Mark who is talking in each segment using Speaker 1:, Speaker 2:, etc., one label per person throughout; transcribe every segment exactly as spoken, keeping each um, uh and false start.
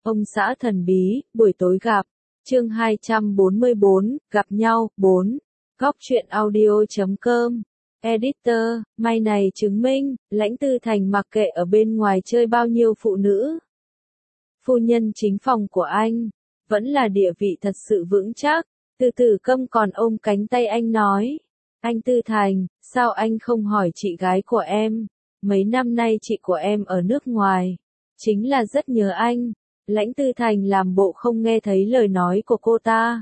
Speaker 1: Ông xã thần bí, buổi tối gặp. Chương hai trăm bốn mươi bốn, gặp nhau, bốn. Góc truyện audio chấm com. Editor, may này chứng minh, Lãnh Tư Thành mặc kệ ở bên ngoài chơi bao nhiêu phụ nữ. Phu nhân chính phòng của anh, vẫn là địa vị thật sự vững chắc. Từ Tử Câm còn ôm cánh tay anh nói. Anh Tư Thành, sao anh không hỏi chị gái của em? Mấy năm nay chị của em ở nước ngoài. Chính là rất nhớ anh. Lãnh Tư Thành làm bộ không nghe thấy lời nói của cô ta.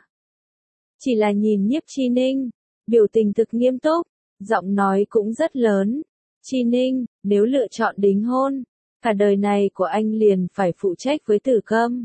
Speaker 1: Chỉ là nhìn Nhiếp Chi Ninh, biểu tình thực nghiêm túc, giọng nói cũng rất lớn. Chi Ninh, nếu lựa chọn đính hôn, cả đời này của anh liền phải phụ trách với Tử Câm.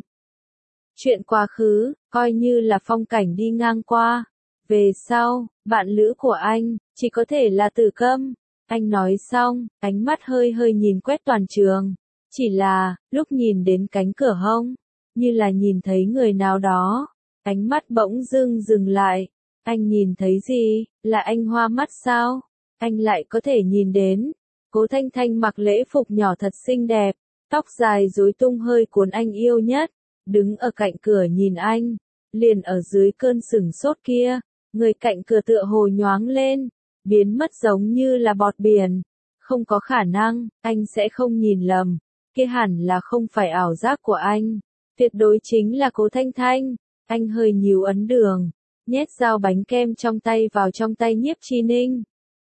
Speaker 1: Chuyện quá khứ, coi như là phong cảnh đi ngang qua. Về sau, bạn lữ của anh, chỉ có thể là Tử Câm. Anh nói xong, ánh mắt hơi hơi nhìn quét toàn trường. Chỉ là, lúc nhìn đến cánh cửa hông, như là nhìn thấy người nào đó. Ánh mắt bỗng dưng dừng lại. Anh nhìn thấy gì? Là anh hoa mắt sao? Anh lại có thể nhìn đến. Cố Thanh Thanh mặc lễ phục nhỏ thật xinh đẹp, tóc dài rối tung hơi cuốn anh yêu nhất. Đứng ở cạnh cửa nhìn anh, liền ở dưới cơn sửng sốt kia, người cạnh cửa tựa hồ nhoáng lên, biến mất giống như là bọt biển. Không có khả năng, anh sẽ không nhìn lầm, kia hẳn là không phải ảo giác của anh, tuyệt đối chính là Cố Thanh Thanh. Anh hơi nhíu ấn đường, nhét dao bánh kem trong tay vào trong tay Nhiếp Chi Ninh.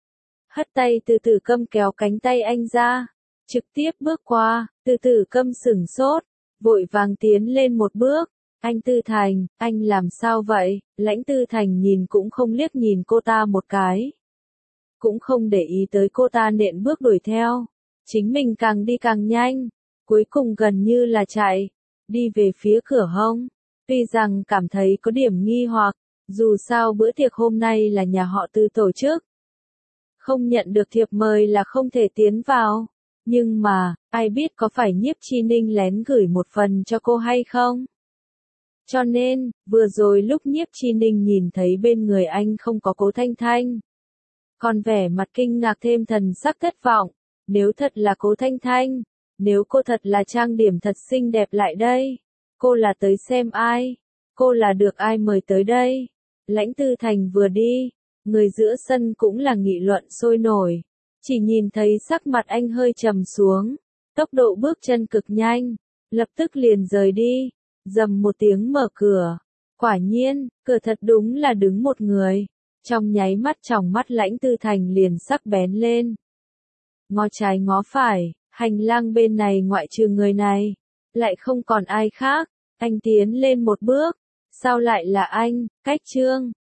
Speaker 1: Hất tay từ Tử Câm kéo cánh tay anh ra, trực tiếp bước qua. Từ Tử Câm sửng sốt, vội vàng tiến lên một bước. Anh Tư Thành, anh làm sao vậy? Lãnh Tư Thành nhìn cũng không liếc nhìn cô ta một cái. Cũng không để ý tới cô ta nện bước đuổi theo. Chính mình càng đi càng nhanh. Cuối cùng gần như là chạy. Đi về phía cửa hông. Tuy rằng cảm thấy có điểm nghi hoặc. Dù sao bữa tiệc hôm nay là nhà họ Tư tổ chức. Không nhận được thiệp mời là không thể tiến vào. Nhưng mà, ai biết có phải Nhiếp Chi Ninh lén gửi một phần cho cô hay không? Cho nên, vừa rồi lúc Nhiếp Chi Ninh nhìn thấy bên người anh không có Cố Thanh Thanh. Còn vẻ mặt kinh ngạc thêm thần sắc thất vọng. Nếu thật là Cố Thanh Thanh, nếu cô thật là trang điểm thật xinh đẹp lại đây, cô là tới xem ai? Cô là được ai mời tới đây? Lãnh Tư Thành vừa đi, người giữa sân cũng là nghị luận sôi nổi. Chỉ nhìn thấy sắc mặt anh hơi trầm xuống, tốc độ bước chân cực nhanh, lập tức liền rời đi, rầm một tiếng mở cửa. Quả nhiên, cửa thật đúng là đứng một người. Trong nháy mắt tròng mắt Lãnh Tư Thành liền sắc bén lên. Ngó trái ngó phải, hành lang bên này ngoại trừ người này, lại không còn ai khác. Anh tiến lên một bước, sao lại là anh? Cách Trương,